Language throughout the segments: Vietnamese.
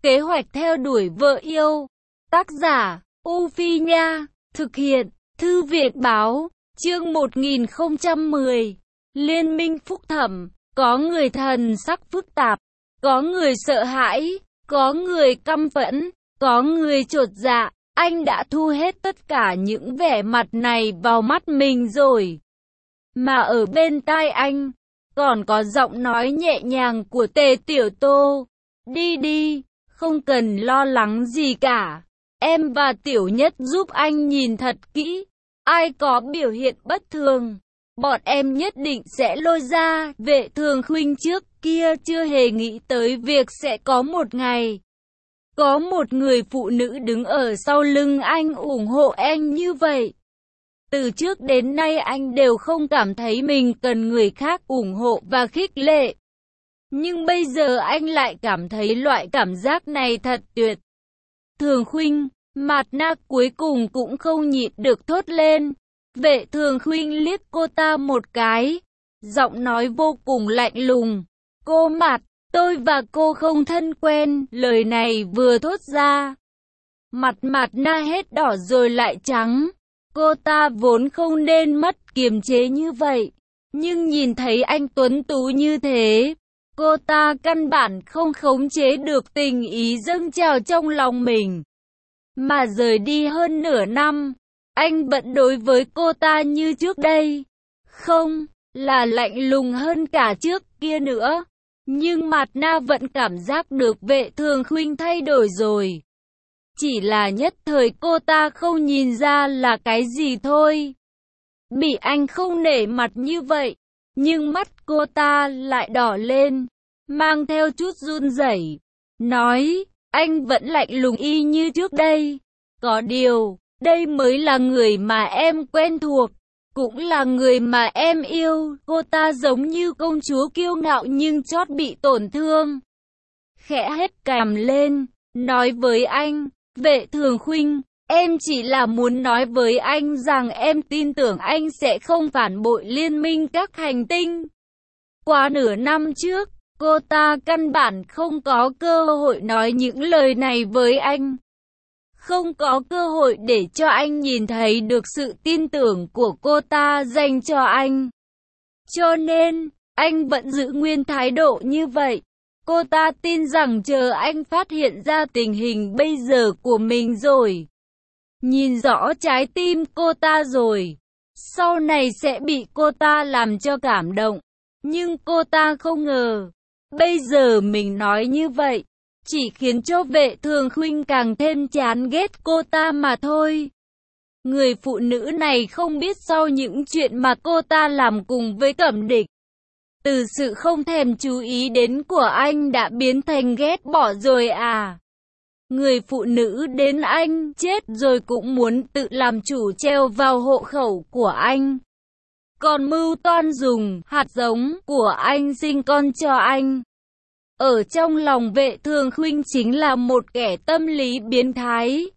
Kế hoạch theo đuổi vợ yêu. Tác giả, U Phi Nha. Thực hiện, Thư viện Báo. Chương 1010. Liên minh phúc thẩm. Có người thần sắc phức tạp, có người sợ hãi, có người căm phẫn, có người chột dạ. Anh đã thu hết tất cả những vẻ mặt này vào mắt mình rồi. Mà ở bên tai anh, còn có giọng nói nhẹ nhàng của Tề Tiểu Tô. Đi đi, không cần lo lắng gì cả. Em và Tiểu Nhất giúp anh nhìn thật kỹ. Ai có biểu hiện bất thường, bọn em nhất định sẽ lôi ra. Vệ Thường Khuynh trước kia chưa hề nghĩ tới việc sẽ có một ngày có một người phụ nữ đứng ở sau lưng anh ủng hộ anh như vậy. Từ trước đến nay anh đều không cảm thấy mình cần người khác ủng hộ và khích lệ. Nhưng bây giờ anh lại cảm thấy loại cảm giác này thật tuyệt. Thường Khuynh, Mạt Na cuối cùng cũng không nhịn được thốt lên. Vệ Thường Khuynh liếc cô ta một cái, giọng nói vô cùng lạnh lùng. Cô Mạt, tôi và cô không thân quen. Lời này vừa thốt ra, mặt Mạt Na hết đỏ rồi lại trắng. Cô ta vốn không nên mất kiềm chế như vậy, nhưng nhìn thấy anh tuấn tú như thế, cô ta căn bản không khống chế được tình ý dâng trào trong lòng mình. Mà rời đi hơn nửa năm, anh vẫn đối với cô ta như trước đây. Không, là lạnh lùng hơn cả trước kia nữa. Nhưng Mạt Na vẫn cảm giác được Vệ Thường Khuynh thay đổi rồi. Chỉ là nhất thời cô ta không nhìn ra là cái gì thôi. Bị anh không nể mặt như vậy, nhưng mắt cô ta lại đỏ lên, mang theo chút run rẩy. Nói, anh vẫn lạnh lùng y như trước đây. Có điều, đây mới là người mà em quen thuộc, cũng là người mà em yêu. Cô ta giống như công chúa kiêu ngạo nhưng chót bị tổn thương. Khẽ hét cằm lên, nói với anh, Vệ Thường Khuynh, em chỉ là muốn nói với anh rằng em tin tưởng anh sẽ không phản bội liên minh các hành tinh. Qua nửa năm trước, cô ta căn bản không có cơ hội nói những lời này với anh. Không có cơ hội để cho anh nhìn thấy được sự tin tưởng của cô ta dành cho anh. Cho nên, anh vẫn giữ nguyên thái độ như vậy. Cô ta tin rằng chờ anh phát hiện ra tình hình bây giờ của mình rồi, nhìn rõ trái tim cô ta rồi, sau này sẽ bị cô ta làm cho cảm động. Nhưng cô ta không ngờ, bây giờ mình nói như vậy, chỉ khiến cho Vệ Thường Khuynh càng thêm chán ghét cô ta mà thôi. Người phụ nữ này không biết sau những chuyện mà cô ta làm cùng với Cẩm Địch, từ sự không thèm chú ý đến của anh đã biến thành ghét bỏ rồi à. Người phụ nữ đến anh chết rồi cũng muốn tự làm chủ treo vào hộ khẩu của anh. Còn mưu toan dùng hạt giống của anh sinh con cho anh. Ở trong lòng Vệ Thường Khuynh chính là một kẻ tâm lý biến thái.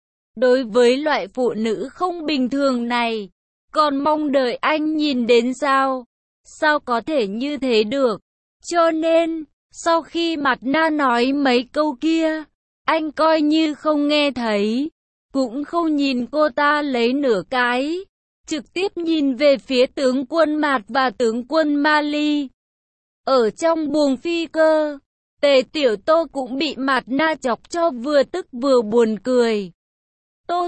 Đối với loại phụ nữ không bình thường này, còn mong đợi anh nhìn đến sao? Sao có thể như thế được? Cho nên, sau khi Mạt Na nói mấy câu kia, anh coi như không nghe thấy, cũng không nhìn cô ta lấy nửa cái, trực tiếp nhìn về phía tướng quân Mạt và tướng quân Mali. Ở trong buồng phi cơ, Tề Tiểu Tô cũng bị Mạt Na chọc cho vừa tức vừa buồn cười. Tô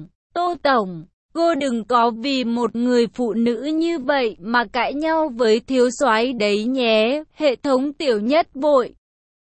Tổng, cô đừng có vì một người phụ nữ như vậy mà cãi nhau với thiếu soái đấy nhé. Hệ thống Tiểu Nhất vội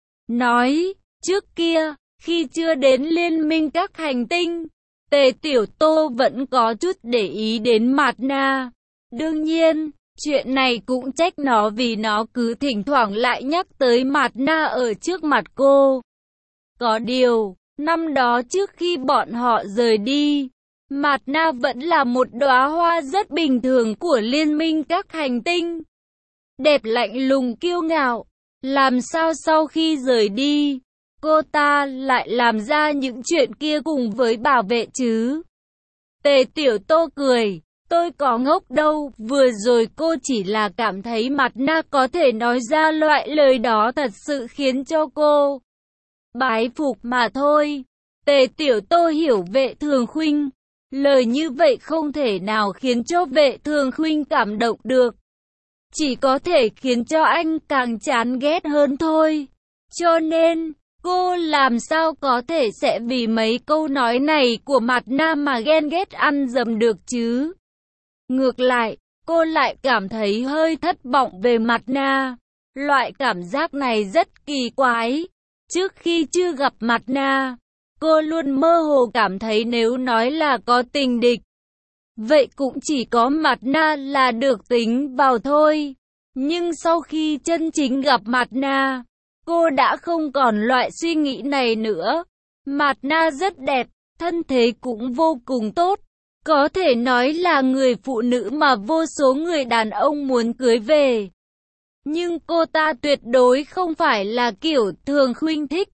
nói, trước kia, khi chưa đến liên minh các hành tinh, Tề Tiểu Tô vẫn có chút để ý đến Mạt Na. Đương nhiên, chuyện này cũng trách nó vì nó cứ thỉnh thoảng lại nhắc tới Mạt Na ở trước mặt cô. Có điều, năm đó trước khi bọn họ rời đi, Mạt Na vẫn là một đóa hoa rất bình thường của liên minh các hành tinh. Đẹp lạnh lùng kiêu ngạo. Làm sao sau khi rời đi, cô ta lại làm ra những chuyện kia cùng với bảo vệ chứ? Tề Tiểu Tô cười. Tôi có ngốc đâu, vừa rồi cô chỉ là cảm thấy Mạt Na có thể nói ra loại lời đó thật sự khiến cho cô bái phục mà thôi. Tề Tiểu Tô hiểu Vệ Thường Khuynh. Lời như vậy không thể nào khiến cho Vệ Thường Khuynh cảm động được. Chỉ có thể khiến cho anh càng chán ghét hơn thôi. Cho nên, cô làm sao có thể sẽ vì mấy câu nói này của Mạt Na mà ghen ghét ăn dầm được chứ? Ngược lại, cô lại cảm thấy hơi thất vọng về Mạt Na. Loại cảm giác này rất kỳ quái. Trước khi chưa gặp Mạt Na, cô luôn mơ hồ cảm thấy nếu nói là có tình địch, vậy cũng chỉ có Mạt Na là được tính vào thôi. Nhưng sau khi chân chính gặp Mạt Na, cô đã không còn loại suy nghĩ này nữa. Mạt Na rất đẹp, thân thế cũng vô cùng tốt. Có thể nói là người phụ nữ mà vô số người đàn ông muốn cưới về. Nhưng cô ta tuyệt đối không phải là kiểu Thường Khuynh thích.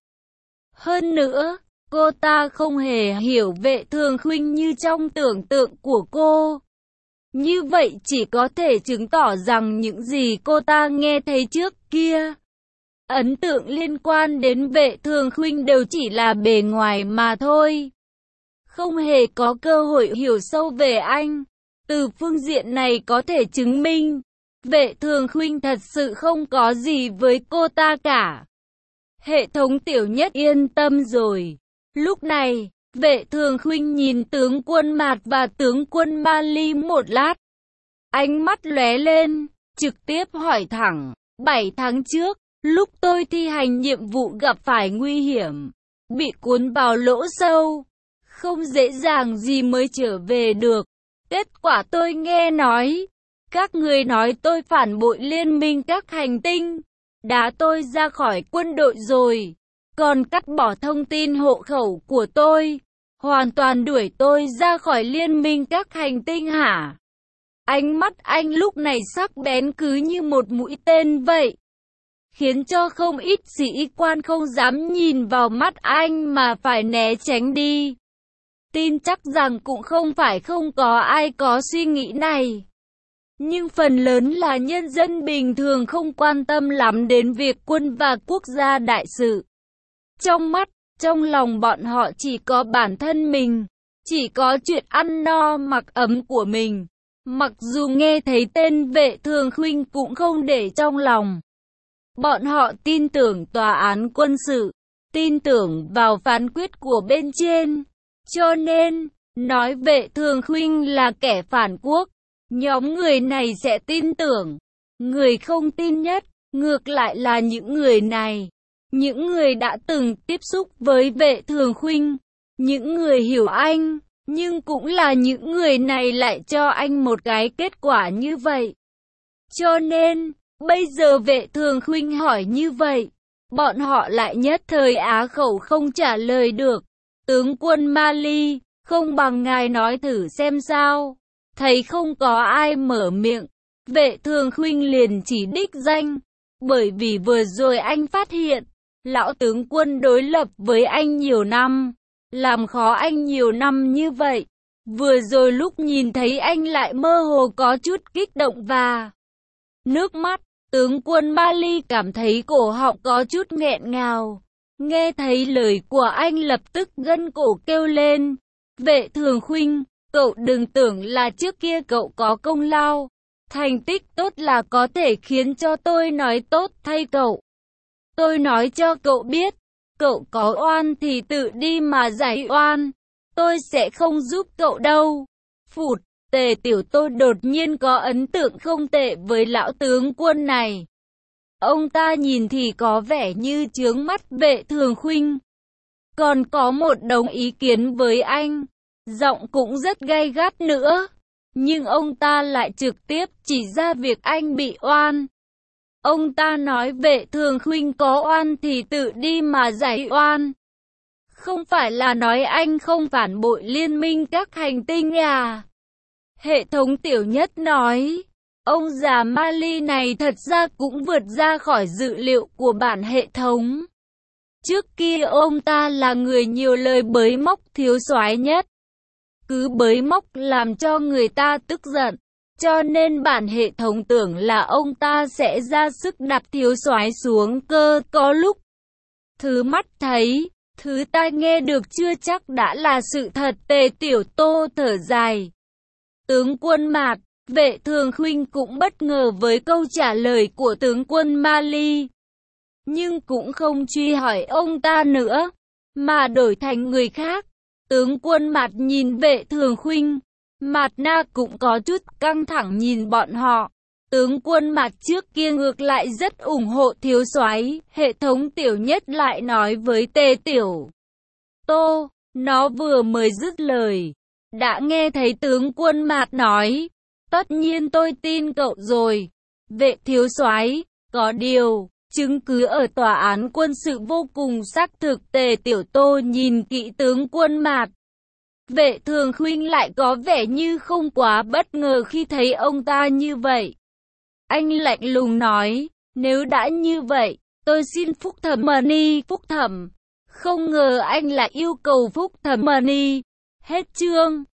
Hơn nữa, cô ta không hề hiểu Vệ Thường Khuynh như trong tưởng tượng của cô. Như vậy chỉ có thể chứng tỏ rằng những gì cô ta nghe thấy trước kia, ấn tượng liên quan đến Vệ Thường Khuynh đều chỉ là bề ngoài mà thôi. Không hề có cơ hội hiểu sâu về anh. Từ phương diện này có thể chứng minh, Vệ Thường Khuynh thật sự không có gì với cô ta cả. Hệ thống Tiểu Nhất yên tâm rồi. Lúc này, Vệ Thường Khuynh nhìn tướng quân Mạt và tướng quân Mali một lát. Ánh mắt lóe lên, trực tiếp hỏi thẳng, 7 tháng trước, lúc tôi thi hành nhiệm vụ gặp phải nguy hiểm, bị cuốn vào lỗ sâu, không dễ dàng gì mới trở về được. Kết quả tôi nghe nói, các người nói tôi phản bội liên minh các hành tinh, đá tôi ra khỏi quân đội rồi, còn cắt bỏ thông tin hộ khẩu của tôi, hoàn toàn đuổi tôi ra khỏi liên minh các hành tinh hả? Ánh mắt anh lúc này sắc bén cứ như một mũi tên vậy, khiến cho không ít sĩ quan không dám nhìn vào mắt anh mà phải né tránh đi. Tin chắc rằng cũng không phải không có ai có suy nghĩ này. Nhưng phần lớn là nhân dân bình thường không quan tâm lắm đến việc quân và quốc gia đại sự. Trong mắt, trong lòng bọn họ chỉ có bản thân mình, chỉ có chuyện ăn no mặc ấm của mình. Mặc dù nghe thấy tên Vệ Thường Khuynh cũng không để trong lòng. Bọn họ tin tưởng tòa án quân sự, tin tưởng vào phán quyết của bên trên. Cho nên, nói Vệ Thường Khuynh là kẻ phản quốc, nhóm người này sẽ tin tưởng. Người không tin nhất, ngược lại là những người này. Những người đã từng tiếp xúc với Vệ Thường Khuynh, những người hiểu anh. Nhưng cũng là những người này lại cho anh một cái kết quả như vậy. Cho nên, bây giờ Vệ Thường Khuynh hỏi như vậy, bọn họ lại nhất thời á khẩu không trả lời được. Tướng quân Mali, không bằng ngài nói thử xem sao. Thấy không có ai mở miệng, Vệ Thường Khuynh liền chỉ đích danh. Bởi vì vừa rồi anh phát hiện, lão tướng quân đối lập với anh nhiều năm, làm khó anh nhiều năm như vậy. Vừa rồi lúc nhìn thấy anh lại mơ hồ có chút kích động và nước mắt. Tướng quân Mali cảm thấy cổ họng có chút nghẹn ngào. Nghe thấy lời của anh lập tức gân cổ kêu lên. Vệ Thường Khuynh, cậu đừng tưởng là trước kia cậu có công lao, thành tích tốt là có thể khiến cho tôi nói tốt thay cậu. Tôi nói cho cậu biết, cậu có oan thì tự đi mà giải oan, tôi sẽ không giúp cậu đâu. Phụt, Tề Tiểu Tô đột nhiên có ấn tượng không tệ với lão tướng quân này. Ông ta nhìn thì có vẻ như chướng mắt Vệ Thường Khuynh, còn có một đống ý kiến với anh, giọng cũng rất gay gắt nữa. Nhưng ông ta lại trực tiếp chỉ ra việc anh bị oan. Ông ta nói Vệ Thường Khuynh có oan thì tự đi mà giải oan. Không phải là nói anh không phản bội liên minh các hành tinh à? Hệ thống Tiểu Nhất nói, ông già Mali này thật ra cũng vượt ra khỏi dự liệu của bản hệ thống. Trước kia ông ta là người nhiều lời bới móc thiếu soái nhất. Cứ bới móc làm cho người ta tức giận. Cho nên bản hệ thống tưởng là ông ta sẽ ra sức đặt thiếu soái xuống cơ. Có lúc Thứ mắt thấy, thứ tai nghe được chưa chắc đã là sự thật. Tề Tiểu Tô thở dài. Tướng quân Mạt, Vệ Thường Khuynh cũng bất ngờ với câu trả lời của tướng quân Mali. Nhưng cũng không truy hỏi ông ta nữa, mà đổi thành người khác. Tướng quân Mạt nhìn Vệ Thường Khuynh, Mạt Na cũng có chút căng thẳng nhìn bọn họ. Tướng quân Mạt trước kia ngược lại rất ủng hộ thiếu soái. Hệ thống Tiểu Nhất lại nói với Tề Tiểu Tô, nó vừa mới dứt lời, đã nghe thấy tướng quân Mạt nói, tất nhiên tôi tin cậu rồi, Vệ thiếu soái, có điều, chứng cứ ở tòa án quân sự vô cùng xác thực. Tề Tiểu Tô nhìn kỹ tướng quân Mạt. Vệ Thường Khuynh lại có vẻ như không quá bất ngờ khi thấy ông ta như vậy. Anh lạnh lùng nói, nếu đã như vậy, tôi xin phúc thẩm Mani. Phúc thẩm, không ngờ anh lại yêu cầu phúc thẩm Mani. Hết chương.